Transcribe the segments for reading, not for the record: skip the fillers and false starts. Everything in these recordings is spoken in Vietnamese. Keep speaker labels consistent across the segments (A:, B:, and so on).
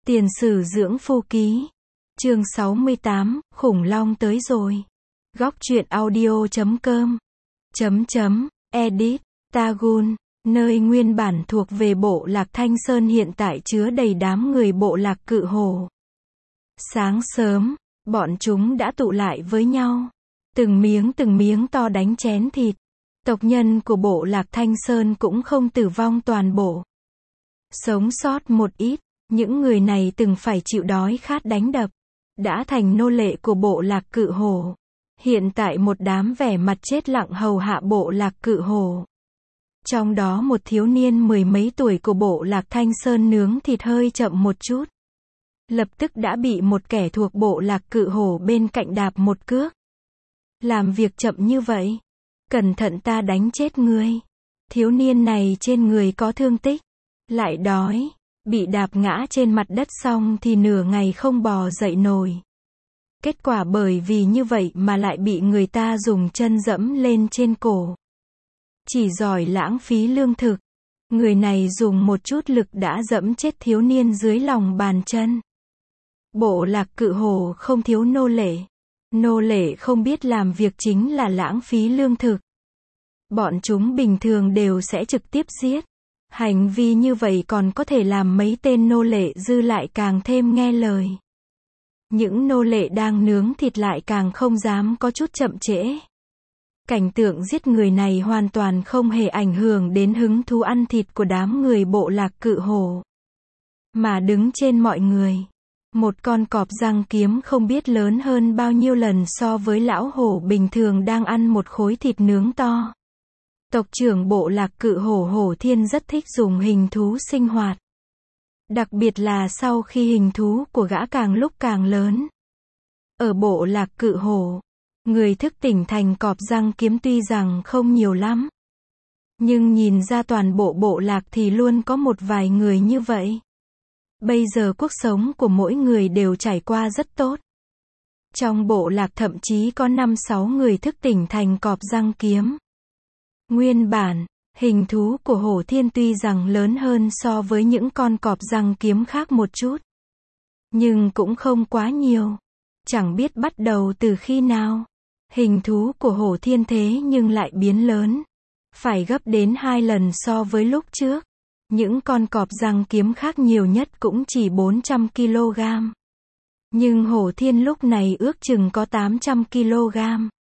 A: Tiền sử dưỡng phu ký. Chương 68, khủng long tới rồi. Góc truyện audio.com. Edit, Tagun, nơi nguyên bản thuộc về bộ lạc Thanh Sơn hiện tại chứa đầy đám người bộ lạc Cự Hổ. Sáng sớm, bọn chúng đã tụ lại với nhau. Từng miếng to đánh chén thịt. Tộc nhân của bộ lạc Thanh Sơn cũng không tử vong toàn bộ. Sống sót một ít, những người này từng phải chịu đói khát đánh đập, đã thành nô lệ của bộ lạc Cự Hổ. Hiện tại một đám vẻ mặt chết lặng hầu hạ bộ lạc Cự Hổ. Trong đó một thiếu niên mười mấy tuổi của bộ lạc Thanh Sơn nướng thịt hơi chậm một chút. Lập tức đã bị một kẻ thuộc bộ lạc Cự Hổ bên cạnh đạp một cước. Làm việc chậm như vậy, cẩn thận ta đánh chết ngươi. Thiếu niên này trên người có thương tích, lại đói, bị đạp ngã trên mặt đất xong thì nửa ngày không bò dậy nổi. Kết quả bởi vì như vậy mà lại bị người ta dùng chân dẫm lên trên cổ. Chỉ giỏi lãng phí lương thực. Người này dùng một chút lực đã dẫm chết thiếu niên dưới lòng bàn chân. Bộ lạc Cự Hổ không thiếu nô lệ. Nô lệ không biết làm việc chính là lãng phí lương thực. Bọn chúng bình thường đều sẽ trực tiếp giết. Hành vi như vậy còn có thể làm mấy tên nô lệ dư lại càng thêm nghe lời. Những nô lệ đang nướng thịt lại càng không dám có chút chậm trễ. Cảnh tượng giết người này hoàn toàn không hề ảnh hưởng đến hứng thú ăn thịt của đám người bộ lạc Cự Hổ. Mà đứng trên mọi người, một con cọp răng kiếm không biết lớn hơn bao nhiêu lần so với lão hổ bình thường đang ăn một khối thịt nướng to. Tộc trưởng bộ lạc Cự Hổ Hổ Thiên rất thích dùng hình thú sinh hoạt. Đặc biệt là sau khi hình thú của gã càng lúc càng lớn. Ở bộ lạc Cự Hổ, người thức tỉnh thành cọp răng kiếm tuy rằng không nhiều lắm. Nhưng nhìn ra toàn bộ bộ lạc thì luôn có một vài người như vậy. Bây giờ cuộc sống của mỗi người đều trải qua rất tốt. Trong bộ lạc thậm chí có 5-6 người thức tỉnh thành cọp răng kiếm. Nguyên bản, hình thú của Hổ Thiên tuy rằng lớn hơn so với những con cọp răng kiếm khác một chút. Nhưng cũng không quá nhiều. Chẳng biết bắt đầu từ khi nào. Hình thú của Hổ Thiên thế nhưng lại biến lớn. Phải gấp đến 2 lần so với lúc trước. Những con cọp răng kiếm khác nhiều nhất cũng chỉ 400 kg. Nhưng Hổ Thiên lúc này ước chừng có 800 kg.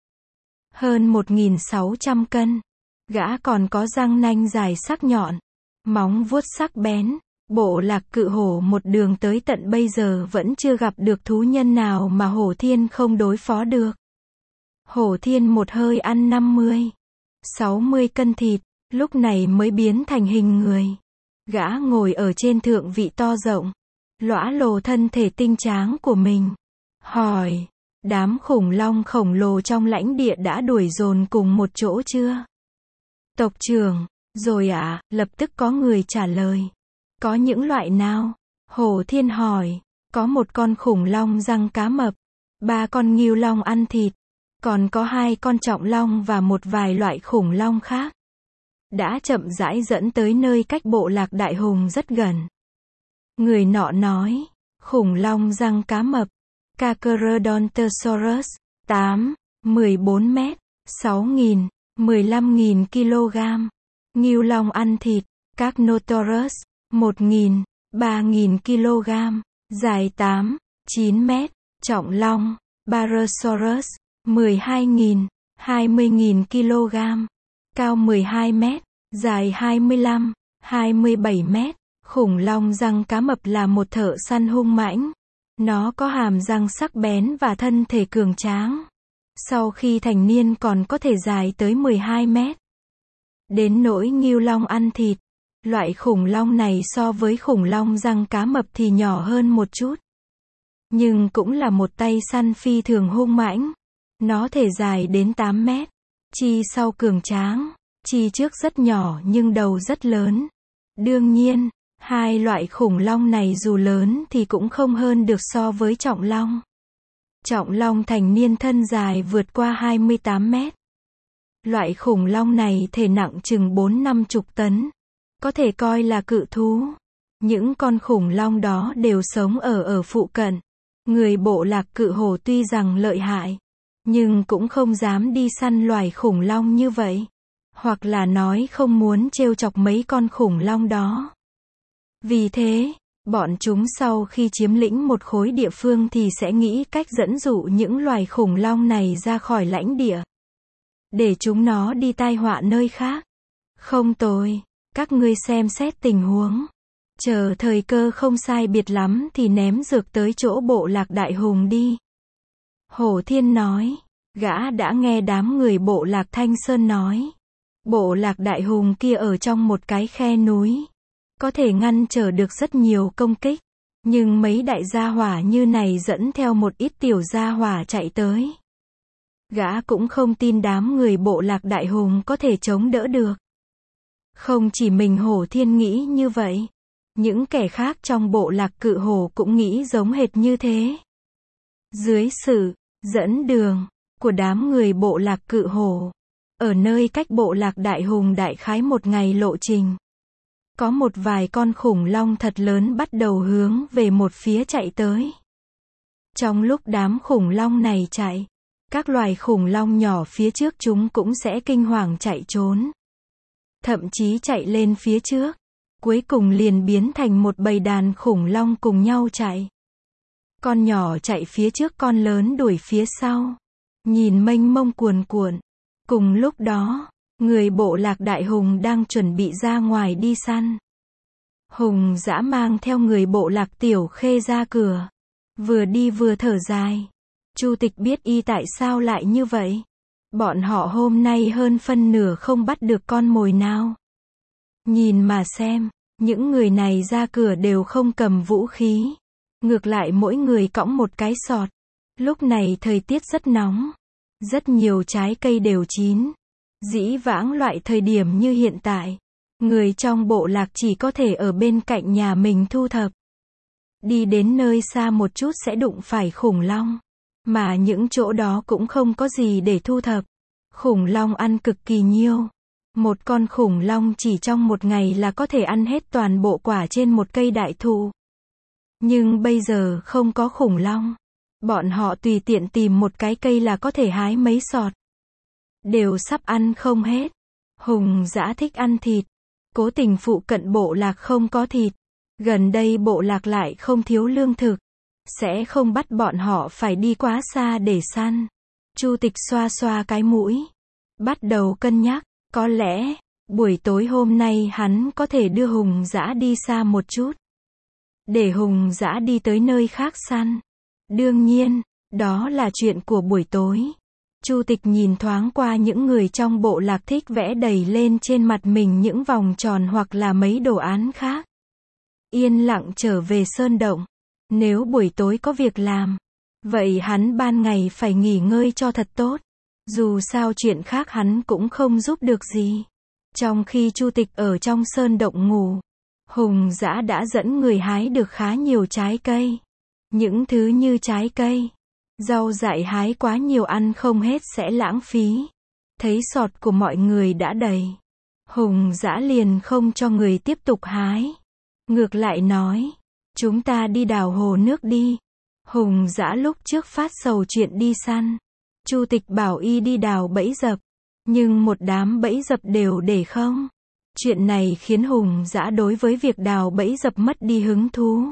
A: Hơn 1.600 cân. Gã còn có răng nanh dài sắc nhọn, móng vuốt sắc bén. Bộ lạc Cự Hổ một đường tới tận bây giờ vẫn chưa gặp được thú nhân nào mà Hổ Thiên không đối phó được. Hổ Thiên một hơi ăn 50-60 cân thịt, lúc này mới biến thành hình người. Gã ngồi ở trên thượng vị to rộng, lõa lồ thân thể tinh tráng của mình. Hỏi, đám khủng long khổng lồ trong lãnh địa đã đuổi dồn cùng một chỗ chưa? Tộc trưởng, rồi ạ, lập tức có người trả lời. Có những loại nào? Hổ Thiên hỏi. Có một con khủng long răng cá mập, 3 con ngưu long ăn thịt, còn có 2 con trọng long và một vài loại khủng long khác. Đã chậm rãi dẫn tới nơi cách bộ lạc Đại Hùng rất gần. Người nọ nói, khủng long răng cá mập, Carcharodontosaurus, 8-14 mét, 6.000, 15.000 kg. Ngưu long ăn thịt, Carnotaurus, 1.000, 3.000 kg, dài 8-9 mét. Trọng long, Barosaurus, 12.000, 20.000 kg, cao 12 mét, dài 25-27 mét. Khủng long răng cá mập là một thợ săn hung mãnh. Nó có hàm răng sắc bén và thân thể cường tráng. Sau khi thành niên còn có thể dài tới 12 mét. Đến nỗi ngưu long ăn thịt, loại khủng long này so với khủng long răng cá mập thì nhỏ hơn một chút. Nhưng cũng là một tay săn phi thường hung mãnh. Nó thể dài đến 8 mét. Chi sau cường tráng. Chi trước rất nhỏ nhưng đầu rất lớn. Đương nhiên, hai loại khủng long này dù lớn thì cũng không hơn được so với trọng long. Trọng long thành niên thân dài vượt qua 28 mét. Loại khủng long này thể nặng chừng 40-50 tấn. Có thể coi là cự thú. Những con khủng long đó đều sống ở phụ cận. Người bộ lạc Cự Hổ tuy rằng lợi hại, nhưng cũng không dám đi săn loài khủng long như vậy. Hoặc là nói không muốn trêu chọc mấy con khủng long đó. Vì thế, bọn chúng sau khi chiếm lĩnh một khối địa phương thì sẽ nghĩ cách dẫn dụ những loài khủng long này ra khỏi lãnh địa, để chúng nó đi tai họa nơi khác. Không tồi, các ngươi xem xét tình huống. Chờ thời cơ không sai biệt lắm thì ném dược tới chỗ bộ lạc Đại Hùng đi. Hổ Thiên nói, gã đã nghe đám người bộ lạc Thanh Sơn nói. Bộ lạc Đại Hùng kia ở trong một cái khe núi, có thể ngăn trở được rất nhiều công kích. Nhưng mấy đại gia hỏa như này dẫn theo một ít tiểu gia hỏa chạy tới. Gã cũng không tin đám người bộ lạc Đại Hùng có thể chống đỡ được. Không chỉ mình Hổ Thiên nghĩ như vậy, những kẻ khác trong bộ lạc Cự Hổ cũng nghĩ giống hệt như thế. Dưới sự dẫn đường của đám người bộ lạc Cự Hổ, ở nơi cách bộ lạc Đại Hùng đại khái một ngày lộ trình, có một vài con khủng long thật lớn bắt đầu hướng về một phía chạy tới. Trong lúc đám khủng long này chạy, các loài khủng long nhỏ phía trước chúng cũng sẽ kinh hoàng chạy trốn. Thậm chí chạy lên phía trước, cuối cùng liền biến thành một bầy đàn khủng long cùng nhau chạy. Con nhỏ chạy phía trước, con lớn đuổi phía sau. Nhìn mênh mông cuồn cuộn. Cùng lúc đó, người bộ lạc Đại Hùng đang chuẩn bị ra ngoài đi săn. Hùng Dã mang theo người bộ lạc Tiểu Khê ra cửa. Vừa đi vừa thở dài. Chu Tịch biết y tại sao lại như vậy. Bọn họ hôm nay hơn phân nửa không bắt được con mồi nào. Nhìn mà xem, những người này ra cửa đều không cầm vũ khí. Ngược lại mỗi người cõng một cái sọt. Lúc này thời tiết rất nóng. Rất nhiều trái cây đều chín. Dĩ vãng loại thời điểm như hiện tại, người trong bộ lạc chỉ có thể ở bên cạnh nhà mình thu thập. Đi đến nơi xa một chút sẽ đụng phải khủng long. Mà những chỗ đó cũng không có gì để thu thập. Khủng long ăn cực kỳ nhiều. Một con khủng long chỉ trong một ngày là có thể ăn hết toàn bộ quả trên một cây đại thụ. Nhưng bây giờ không có khủng long. Bọn họ tùy tiện tìm một cái cây là có thể hái mấy sọt. Đều sắp ăn không hết. Hùng Dã thích ăn thịt. Cố tình phụ cận bộ lạc không có thịt. Gần đây bộ lạc lại không thiếu lương thực. Sẽ không bắt bọn họ phải đi quá xa để săn. Chu Tịch xoa xoa cái mũi. Bắt đầu cân nhắc. Có lẽ, buổi tối hôm nay hắn có thể đưa Hùng Dã đi xa một chút. Để Hùng Dã đi tới nơi khác săn. Đương nhiên, đó là chuyện của buổi tối. Chu Tịch nhìn thoáng qua những người trong bộ lạc thích vẽ đầy lên trên mặt mình những vòng tròn hoặc là mấy đồ án khác. Yên lặng trở về sơn động. Nếu buổi tối có việc làm, vậy hắn ban ngày phải nghỉ ngơi cho thật tốt. Dù sao chuyện khác hắn cũng không giúp được gì. Trong khi Chu Tịch ở trong sơn động ngủ, Hùng Dã đã dẫn người hái được khá nhiều trái cây. Những thứ như trái cây, rau dại hái quá nhiều ăn không hết sẽ lãng phí. Thấy sọt của mọi người đã đầy, Hùng Dã liền không cho người tiếp tục hái. Ngược lại nói, chúng ta đi đào hồ nước đi. Hùng Dã lúc trước phát sầu chuyện đi săn. Chu Tịch bảo y đi đào bẫy dập, nhưng một đám bẫy dập đều để không. Chuyện này khiến Hùng Dã đối với việc đào bẫy dập mất đi hứng thú.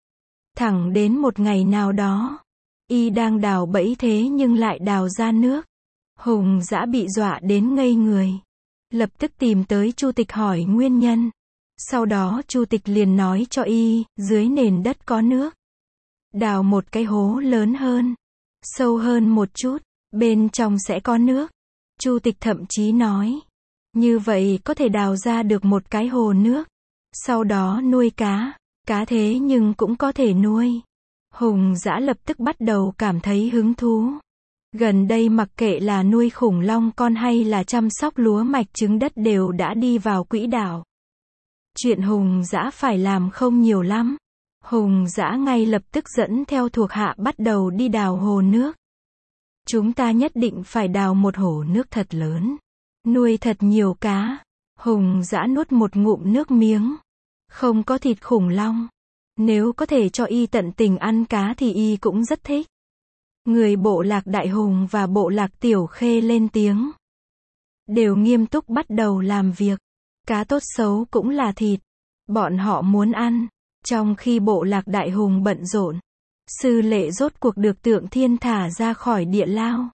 A: Thẳng đến một ngày nào đó, y đang đào bẫy thế nhưng lại đào ra nước. Hùng Dã bị dọa đến ngây người. Lập tức tìm tới Chu Tịch hỏi nguyên nhân. Sau đó Chu Tịch liền nói cho y, dưới nền đất có nước. Đào một cái hố lớn hơn, sâu hơn một chút, bên trong sẽ có nước. Chu Tịch thậm chí nói, như vậy có thể đào ra được một cái hồ nước. Sau đó nuôi cá thế nhưng cũng có thể nuôi. Hùng Dã lập tức bắt đầu cảm thấy hứng thú. Gần đây mặc kệ là nuôi khủng long con hay là chăm sóc lúa mạch trứng đất đều đã đi vào quỹ đạo. Chuyện Hùng Dã phải làm không nhiều lắm. Hùng Dã ngay lập tức dẫn theo thuộc hạ bắt đầu đi đào hồ nước. Chúng ta nhất định phải đào một hồ nước thật lớn, nuôi thật nhiều cá. Hùng Dã nuốt một ngụm nước miếng. Không có thịt khủng long. Nếu có thể cho y tận tình ăn cá thì y cũng rất thích. Người bộ lạc Đại Hùng và bộ lạc Tiểu Khê lên tiếng. Đều nghiêm túc bắt đầu làm việc. Cá tốt xấu cũng là thịt. Bọn họ muốn ăn. Trong khi bộ lạc Đại Hùng bận rộn, Sư Lệ rốt cuộc được Tượng Thiên thả ra khỏi địa lao.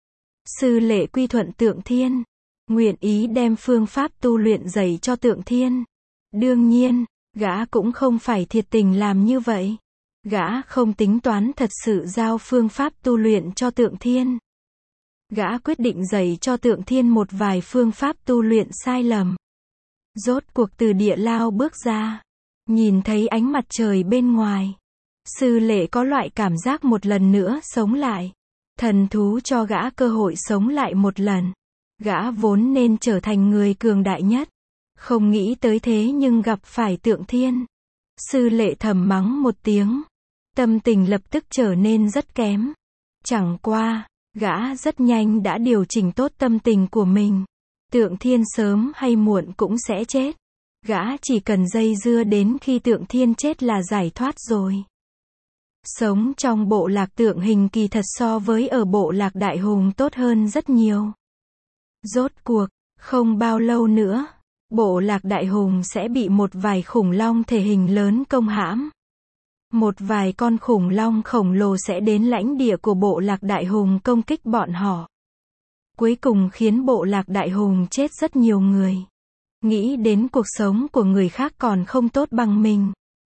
A: Sư Lệ quy thuận Tượng Thiên, nguyện ý đem phương pháp tu luyện dạy cho Tượng Thiên. Đương nhiên, gã cũng không phải thiệt tình làm như vậy. Gã không tính toán thật sự giao phương pháp tu luyện cho Tượng Thiên. Gã quyết định dạy cho Tượng Thiên một vài phương pháp tu luyện sai lầm. Rốt cuộc từ địa lao bước ra, nhìn thấy ánh mặt trời bên ngoài. Sư Lệ có loại cảm giác một lần nữa sống lại. Thần thú cho gã cơ hội sống lại một lần. Gã vốn nên trở thành người cường đại nhất. Không nghĩ tới thế nhưng gặp phải Tượng Thiên. Sư Lệ thầm mắng một tiếng. Tâm tình lập tức trở nên rất kém. Chẳng qua, gã rất nhanh đã điều chỉnh tốt tâm tình của mình. Tượng Thiên sớm hay muộn cũng sẽ chết. Gã chỉ cần dây dưa đến khi Tượng Thiên chết là giải thoát rồi. Sống trong bộ lạc Tượng Hình kỳ thật so với ở bộ lạc Đại Hùng tốt hơn rất nhiều. Rốt cuộc, không bao lâu nữa, bộ lạc Đại Hùng sẽ bị một vài khủng long thể hình lớn công hãm. Một vài con khủng long khổng lồ sẽ đến lãnh địa của bộ lạc Đại Hùng công kích bọn họ. Cuối cùng khiến bộ lạc Đại Hùng chết rất nhiều người. Nghĩ đến cuộc sống của người khác còn không tốt bằng mình.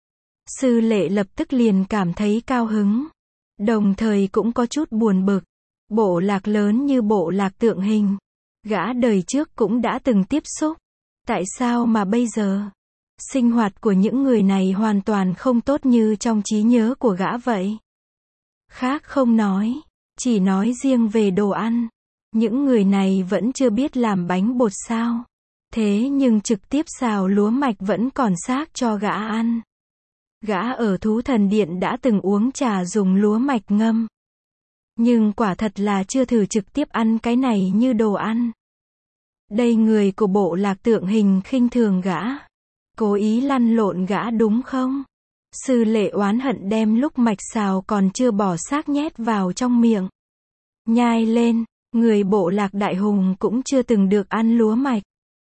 A: Sư Lệ lập tức liền cảm thấy cao hứng. Đồng thời cũng có chút buồn bực. Bộ lạc lớn như bộ lạc Tượng Hình. Gã đời trước cũng đã từng tiếp xúc. Tại sao mà bây giờ? Sinh hoạt của những người này hoàn toàn không tốt như trong trí nhớ của gã vậy. Khác không nói. Chỉ nói riêng về đồ ăn. Những người này vẫn chưa biết làm bánh bột sao. Thế nhưng trực tiếp xào lúa mạch vẫn còn xác cho gã ăn. Gã ở Thú Thần Điện đã từng uống trà dùng lúa mạch ngâm. Nhưng quả thật là chưa thử trực tiếp ăn cái này như đồ ăn. Đây người của bộ lạc Tượng Hình khinh thường gã. Cố ý lăn lộn gã đúng không? Sư Lệ oán hận đem lúc mạch xào còn chưa bỏ xác nhét vào trong miệng. Nhai lên, người bộ lạc Đại Hùng cũng chưa từng được ăn lúa mạch.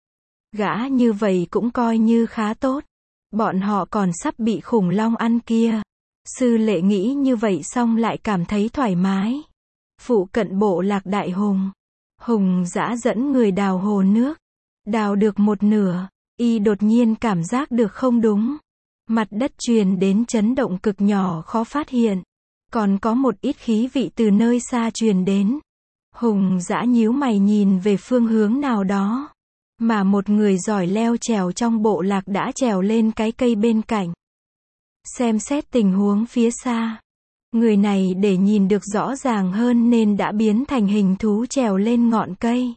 A: Gã như vậy cũng coi như khá tốt. Bọn họ còn sắp bị khủng long ăn kia. Sư Lệ nghĩ như vậy xong lại cảm thấy thoải mái. Phụ cận bộ lạc Đại Hùng. Hùng Dã dẫn người đào hồ nước. Đào được một nửa, y đột nhiên cảm giác được không đúng. Mặt đất truyền đến chấn động cực nhỏ khó phát hiện. Còn có một ít khí vị từ nơi xa truyền đến. Hùng Dã nhíu mày nhìn về phương hướng nào đó. Mà một người giỏi leo trèo trong bộ lạc đã trèo lên cái cây bên cạnh. Xem xét tình huống phía xa. Người này để nhìn được rõ ràng hơn nên đã biến thành hình thú trèo lên ngọn cây.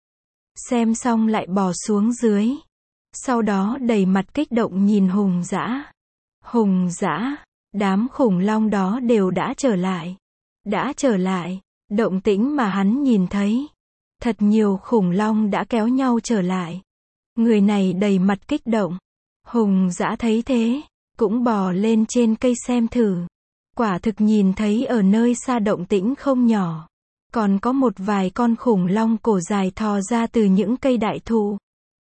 A: Xem xong lại bò xuống dưới. Sau đó đầy mặt kích động nhìn Hùng Dã. Hùng Dã, đám khủng long đó đều đã trở lại. Đã trở lại, động tĩnh mà hắn nhìn thấy. Thật nhiều khủng long đã kéo nhau trở lại. Người này đầy mặt kích động. Hùng Dã thấy thế, cũng bò lên trên cây xem thử. Quả thực nhìn thấy ở nơi xa động tĩnh không nhỏ. Còn có một vài con khủng long cổ dài thò ra từ những cây đại thụ.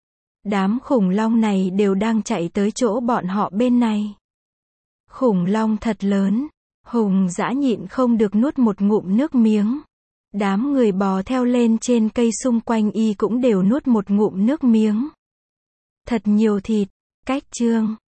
A: Đám khủng long này đều đang chạy tới chỗ bọn họ bên này. Khủng long thật lớn. Hùng Dã nhịn không được nuốt một ngụm nước miếng. Đám người bò theo lên trên cây xung quanh y cũng đều nuốt một ngụm nước miếng. Thật nhiều thịt. Cách chương